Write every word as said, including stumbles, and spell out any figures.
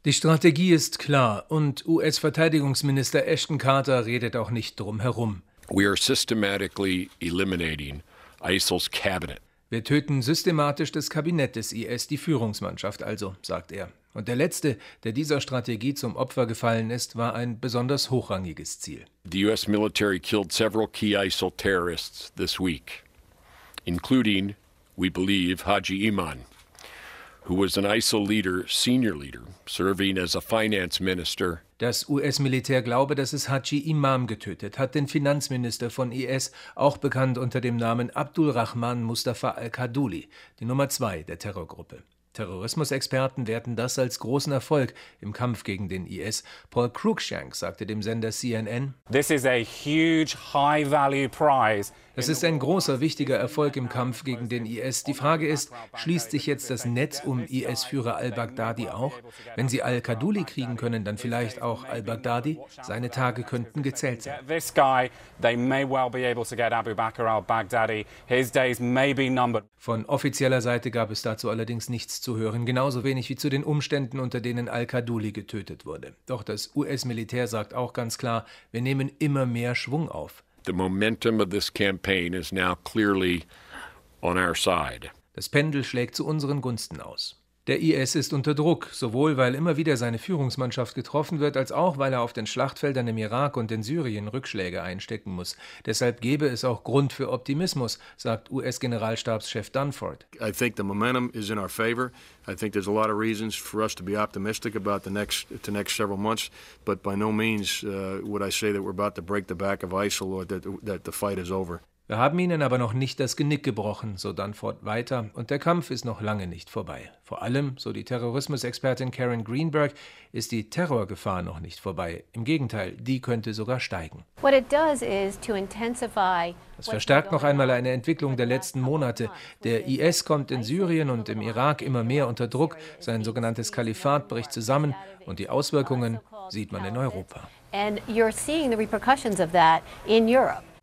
Die Strategie ist klar und U S-Verteidigungsminister Ashton Carter redet auch nicht drum herum. We are systematically eliminating I S I L's cabinet. Wir töten systematisch das Kabinett des I S, die Führungsmannschaft also, sagt er. Und der letzte, der dieser Strategie zum Opfer gefallen ist, war ein besonders hochrangiges Ziel. The U S military killed several key I S I L terrorists this week, including, we believe, Haji Iman, who was an I S I L leader, senior leader, serving as a finance minister. Das U S-Militär glaube, dass es Haji Imam getötet hat, den Finanzminister von I S, auch bekannt unter dem Namen Abdul Rahman Mustafa al-Kaddouli, die Nummer zwei der Terrorgruppe. Terrorismusexperten werten das als großen Erfolg im Kampf gegen den I S. Paul Cruikshank sagte dem Sender C N N: This is a huge, high-value prize. Es ist ein großer, wichtiger Erfolg im Kampf gegen den I S. Die Frage ist, schließt sich jetzt das Netz um I S-Führer al-Baghdadi auch? Wenn sie al-Kaddouli kriegen können, dann vielleicht auch al-Baghdadi? Seine Tage könnten gezählt sein. This guy, they may well be able to get Abu Bakr al-Baghdadi. His days may be numbered. Von offizieller Seite gab es dazu allerdings nichts zu hören, genauso wenig wie zu den Umständen, unter denen al-Kaddouli getötet wurde. Doch das U S-Militär sagt auch ganz klar, wir nehmen immer mehr Schwung auf. The momentum of this campaign is now clearly on our side. Das Pendel schlägt zu unseren Gunsten aus. Der I S ist unter Druck, sowohl weil immer wieder seine Führungsmannschaft getroffen wird, als auch weil er auf den Schlachtfeldern im Irak und in Syrien Rückschläge einstecken muss. Deshalb gebe es auch Grund für Optimismus, sagt U S-Generalstabschef Dunford. I think the momentum is in our favor. I think there's a lot of reasons for us to be optimistic about the next the next several months, but by no means uh, would I say that we're about to break the back of I S I L or that, that the fight is over. Wir haben ihnen aber noch nicht das Genick gebrochen, so Dunford weiter, und der Kampf ist noch lange nicht vorbei. Vor allem, so die Terrorismusexpertin Karen Greenberg, ist die Terrorgefahr noch nicht vorbei. Im Gegenteil, die könnte sogar steigen. Das verstärkt noch einmal eine Entwicklung der letzten Monate. Der I S kommt in Syrien und im Irak immer mehr unter Druck, sein sogenanntes Kalifat bricht zusammen und die Auswirkungen sieht man in Europa. And you're seeing the repercussions of that in Europe.